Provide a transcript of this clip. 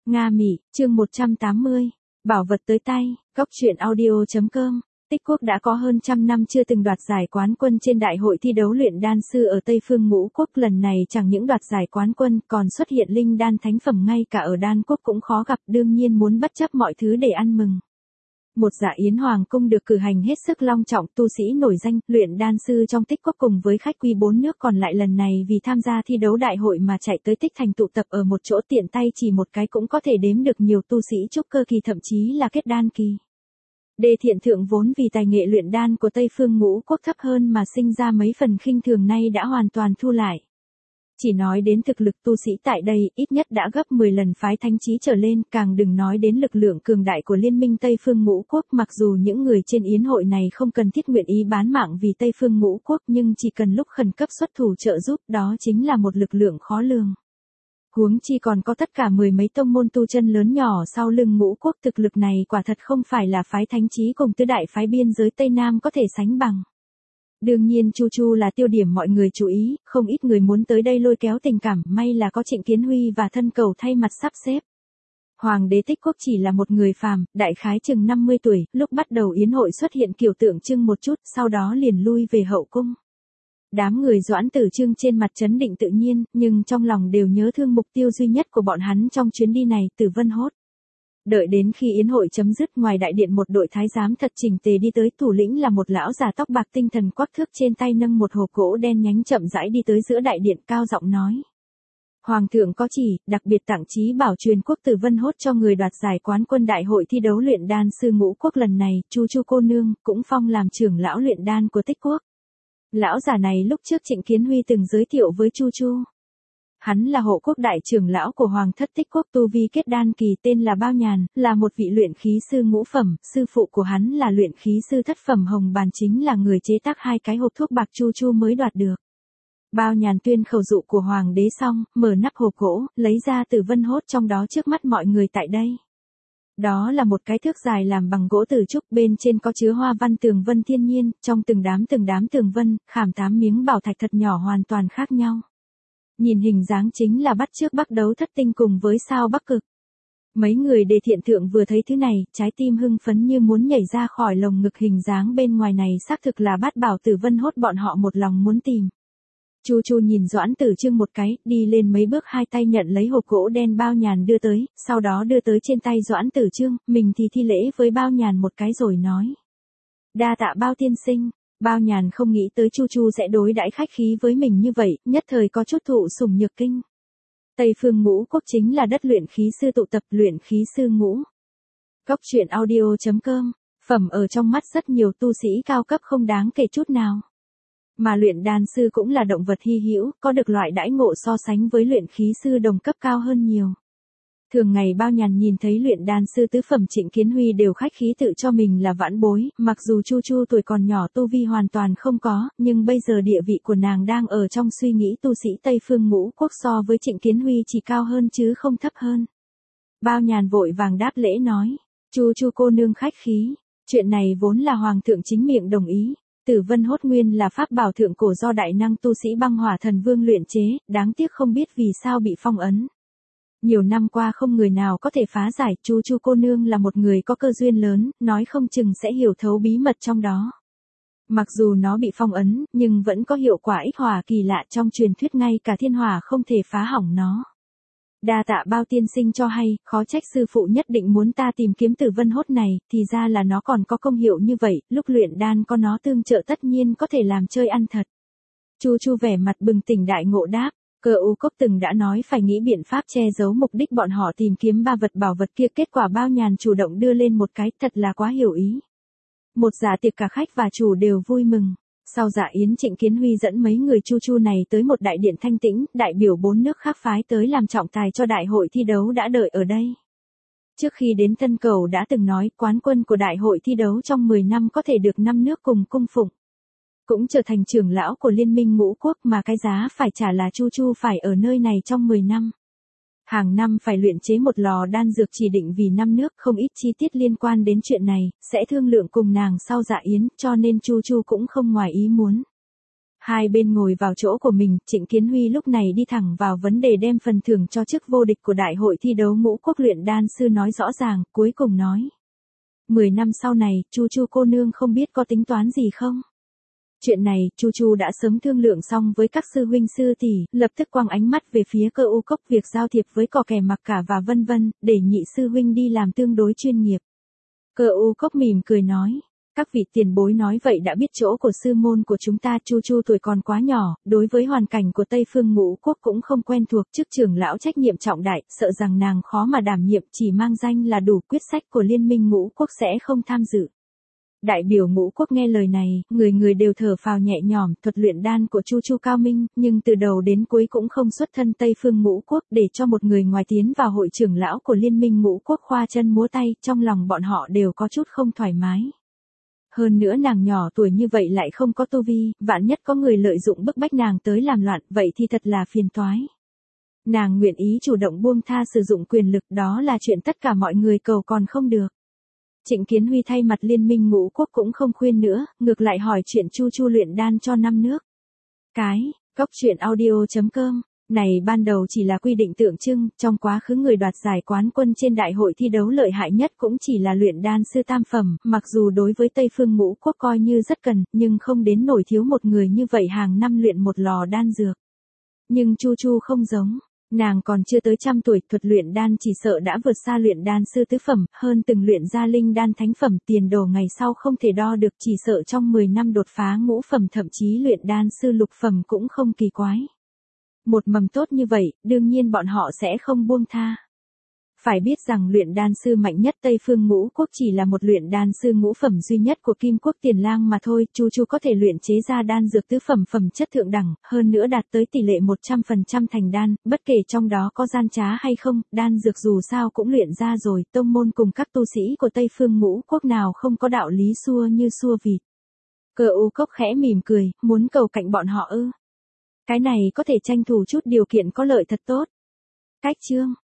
Nga Mỹ, chương 180. Bảo vật tới tay, góc truyện audio.com. Tích Quốc đã có hơn trăm năm chưa từng đoạt giải quán quân trên đại hội thi đấu luyện đan sư ở Tây Phương Ngũ Quốc, lần này chẳng những đoạt giải quán quân còn xuất hiện linh đan thánh phẩm ngay cả ở đan quốc cũng khó gặp, đương nhiên muốn bất chấp mọi thứ để ăn mừng. Một dạ yến hoàng cung được cử hành hết sức long trọng, tu sĩ nổi danh, luyện đan sư trong Tích Quốc cùng với khách quý 4 nước còn lại lần này vì tham gia thi đấu đại hội mà chạy tới Tích Thành tụ tập ở một chỗ, tiện tay chỉ một cái cũng có thể đếm được nhiều tu sĩ trúc cơ kỳ thậm chí là kết đan kỳ. Đề Thiện Thượng vốn vì tài nghệ luyện đan của Tây Phương Ngũ Quốc thấp hơn mà sinh ra mấy phần khinh thường, nay đã hoàn toàn thu lại. Chỉ nói đến thực lực tu sĩ tại đây, ít nhất đã gấp 10 lần phái thánh trí trở lên, càng đừng nói đến lực lượng cường đại của Liên minh Tây Phương Ngũ Quốc. Mặc dù những người trên yến hội này không cần thiết nguyện ý bán mạng vì Tây Phương Ngũ Quốc, nhưng chỉ cần lúc khẩn cấp xuất thủ trợ giúp, đó chính là một lực lượng khó lường. Huống chi còn có tất cả 10 mấy tông môn tu chân lớn nhỏ sau lưng Ngũ Quốc, thực lực này quả thật không phải là phái thánh trí cùng tứ đại phái biên giới Tây Nam có thể sánh bằng. Đương nhiên Chu Chu là tiêu điểm mọi người chú ý, không ít người muốn tới đây lôi kéo tình cảm, may là có Trịnh Kiến Huy và thân cầu thay mặt sắp xếp. Hoàng đế Tích Quốc chỉ là một người phàm, đại khái chừng 50 tuổi, lúc bắt đầu yến hội xuất hiện kiểu tượng trưng một chút, sau đó liền lui về hậu cung. Đám người Doãn Tử Trương trên mặt trấn định tự nhiên, nhưng trong lòng đều nhớ thương mục tiêu duy nhất của bọn hắn trong chuyến đi này, Tử Vân Hốt. Đợi đến khi yến hội chấm dứt, ngoài đại điện một đội thái giám thật chỉnh tề đi tới, thủ lĩnh là một lão già tóc bạc tinh thần quắc thước, trên tay nâng một hộp gỗ đen nhánh, chậm rãi đi tới giữa đại điện, cao giọng nói: Hoàng thượng có chỉ, đặc biệt tặng trí bảo truyền quốc Tử Vân Hốt cho người đoạt giải quán quân đại hội thi đấu luyện đan sư Ngũ Quốc lần này, Chu Chu cô nương cũng phong làm trưởng lão luyện đan của Tích Quốc. Lão già này lúc trước Trịnh Kiến Huy từng giới thiệu với Chu Chu. Hắn là hộ quốc đại trưởng lão của Hoàng thất Tích Quốc, tu vi kết đan kỳ, tên là Bao Nhàn, là một vị luyện khí sư ngũ phẩm, sư phụ của hắn là luyện khí sư thất phẩm Hồng Bàn, chính là người chế tác hai cái hộp thuốc bạc Chu Chu mới đoạt được. Bao Nhàn tuyên khẩu dụ của Hoàng đế xong, mở nắp hộp gỗ, lấy ra Tử Vân Hốt trong đó trước mắt mọi người tại đây. Đó là một cái thước dài làm bằng gỗ tử trúc, bên trên có chứa hoa văn tường vân thiên nhiên, trong từng đám tường vân, khảm 8 miếng bảo thạch thật nhỏ hoàn toàn khác nhau. Nhìn hình dáng chính là bắt chước Bắc Đấu Thất Tinh cùng với sao Bắc Cực. Mấy người Đề Thiện Thượng vừa thấy thứ này, trái tim hưng phấn như muốn nhảy ra khỏi lồng ngực, hình dáng bên ngoài này xác thực là bát bảo Tử Vân Hốt bọn họ một lòng muốn tìm. Chu Chu nhìn Doãn Tử Trương một cái, đi lên mấy bước, hai tay nhận lấy hộp gỗ đen Bao Nhàn đưa tới, sau đó đưa tới trên tay Doãn Tử Trương, mình thì thi lễ với Bao Nhàn một cái rồi nói: Đa tạ Bao tiên sinh. Bao Nhàn không nghĩ tới Chu Chu sẽ đối đãi khách khí với mình như vậy, nhất thời có chút thụ sủng nhược kinh. Tây Phương Ngũ Quốc chính là đất luyện khí sư tụ tập, luyện khí sư ngũ. Góc truyện audio.com, phẩm ở trong mắt rất nhiều tu sĩ cao cấp không đáng kể chút nào. Mà luyện đan sư cũng là động vật hy hữu, có được loại đãi ngộ so sánh với luyện khí sư đồng cấp cao hơn nhiều. Thường ngày Bao Nhàn nhìn thấy luyện đan sư tứ phẩm Trịnh Kiến Huy đều khách khí tự cho mình là vãn bối, mặc dù Chu Chu tuổi còn nhỏ tu vi hoàn toàn không có, nhưng bây giờ địa vị của nàng đang ở trong suy nghĩ tu sĩ Tây Phương Ngũ Quốc so với Trịnh Kiến Huy chỉ cao hơn chứ không thấp hơn. Bao Nhàn vội vàng đáp lễ nói: Chu Chu cô nương khách khí, chuyện này vốn là Hoàng thượng chính miệng đồng ý. Tử Vân Hốt nguyên là pháp bảo thượng cổ do đại năng tu sĩ Băng Hỏa Thần Vương luyện chế, đáng tiếc không biết vì sao bị phong ấn. Nhiều năm qua không người nào có thể phá giải, Chu Chu cô nương là một người có cơ duyên lớn, nói không chừng sẽ hiểu thấu bí mật trong đó. Mặc dù nó bị phong ấn, nhưng vẫn có hiệu quả ích hỏa kỳ lạ, trong truyền thuyết ngay cả thiên hỏa không thể phá hỏng nó. Đa tạ Bao tiên sinh cho hay, khó trách sư phụ nhất định muốn ta tìm kiếm Tử Vân Hốt này, thì ra là nó còn có công hiệu như vậy, lúc luyện đan có nó tương trợ tất nhiên có thể làm chơi ăn thật. Chu Chu vẻ mặt bừng tỉnh đại ngộ đáp: Cơ U Cốc từng đã nói phải nghĩ biện pháp che giấu mục đích bọn họ tìm kiếm ba vật bảo vật kia, kết quả Bao Nhàn chủ động đưa lên một cái, thật là quá hiểu ý. Một dạ tiệc cả khách và chủ đều vui mừng. Sau dạ yến, Trịnh Kiến Huy dẫn mấy người Chu Chu này tới một đại điện thanh tĩnh, đại biểu 4 nước khác phái tới làm trọng tài cho đại hội thi đấu đã đợi ở đây. Trước khi đến thân cầu đã từng nói, quán quân của đại hội thi đấu trong 10 năm có thể được 5 nước cùng cung phụng. Cũng trở thành trưởng lão của Liên minh Ngũ Quốc, mà cái giá phải trả là Chu Chu phải ở nơi này trong 10 năm. Hàng năm phải luyện chế một lò đan dược chỉ định vì 5 nước, không ít chi tiết liên quan đến chuyện này, sẽ thương lượng cùng nàng sau dạ yến, cho nên Chu Chu cũng không ngoài ý muốn. Hai bên ngồi vào chỗ của mình, Trịnh Kiến Huy lúc này đi thẳng vào vấn đề đem phần thưởng cho chức vô địch của đại hội thi đấu ngũ quốc luyện đan sư nói rõ ràng, cuối cùng nói. 10 năm sau này, Chu Chu cô nương không biết có tính toán gì không? Chuyện này, Chu Chu đã sớm thương lượng xong với các sư huynh sư tỷ, lập tức quăng ánh mắt về phía Cơ U Cốc việc giao thiệp với cò kè mặc cả và vân vân, để nhị sư huynh đi làm tương đối chuyên nghiệp. Cơ U Cốc mỉm cười nói. Các vị tiền bối nói vậy đã biết chỗ của sư môn của chúng ta. Chu Chu tuổi còn quá nhỏ, đối với hoàn cảnh của Tây Phương Ngũ Quốc cũng không quen thuộc, chức trưởng lão trách nhiệm trọng đại, sợ rằng nàng khó mà đảm nhiệm, chỉ mang danh là đủ, quyết sách của Liên minh Ngũ Quốc sẽ không tham dự. Đại biểu Ngũ Quốc nghe lời này, người người đều thở phào nhẹ nhõm, thuật luyện đan của Chu Chu cao minh, nhưng từ đầu đến cuối cũng không xuất thân Tây Phương Ngũ Quốc, để cho một người ngoài tiến vào hội trưởng lão của Liên minh Ngũ Quốc khoa chân múa tay, trong lòng bọn họ đều có chút không thoải mái. Hơn nữa nàng nhỏ tuổi như vậy lại không có tu vi, vạn nhất có người lợi dụng bức bách nàng tới làm loạn, vậy thì thật là phiền toái. Nàng nguyện ý chủ động buông tha sử dụng quyền lực, đó là chuyện tất cả mọi người cầu còn không được. Trịnh Kiến Huy thay mặt Liên minh Ngũ Quốc cũng không khuyên nữa, ngược lại hỏi chuyện Chu Chu luyện đan cho 5 nước. Cóc truyện audio.com. Này ban đầu chỉ là quy định tượng trưng, trong quá khứ người đoạt giải quán quân trên đại hội thi đấu lợi hại nhất cũng chỉ là luyện đan sư tam phẩm, mặc dù đối với Tây Phương Ngũ Quốc coi như rất cần, nhưng không đến nổi thiếu một người như vậy hàng năm luyện một lò đan dược. Nhưng Chu Chu không giống. Nàng còn chưa tới trăm tuổi, thuật luyện đan chỉ sợ đã vượt xa luyện đan sư tứ phẩm, hơn từng luyện ra linh đan thánh phẩm, tiền đồ ngày sau không thể đo được, chỉ sợ trong 10 năm đột phá ngũ phẩm thậm chí luyện đan sư lục phẩm cũng không kỳ quái. Một mầm tốt như vậy, đương nhiên bọn họ sẽ không buông tha. Phải biết rằng luyện đan sư mạnh nhất Tây Phương Ngũ Quốc chỉ là một luyện đan sư ngũ phẩm duy nhất của Kim Quốc Tiền Lang mà thôi, Chu Chu có thể luyện chế ra đan dược tứ phẩm phẩm chất thượng đẳng, hơn nữa đạt tới tỷ lệ 100% thành đan, bất kể trong đó có gian trá hay không, đan dược dù sao cũng luyện ra rồi, tông môn cùng các tu sĩ của Tây Phương Ngũ Quốc nào không có đạo lý xua như xua vịt. Cơ U Cốc khẽ mỉm cười, muốn cầu cạnh bọn họ ư? Cái này có thể tranh thủ chút điều kiện có lợi thật tốt. Cách chương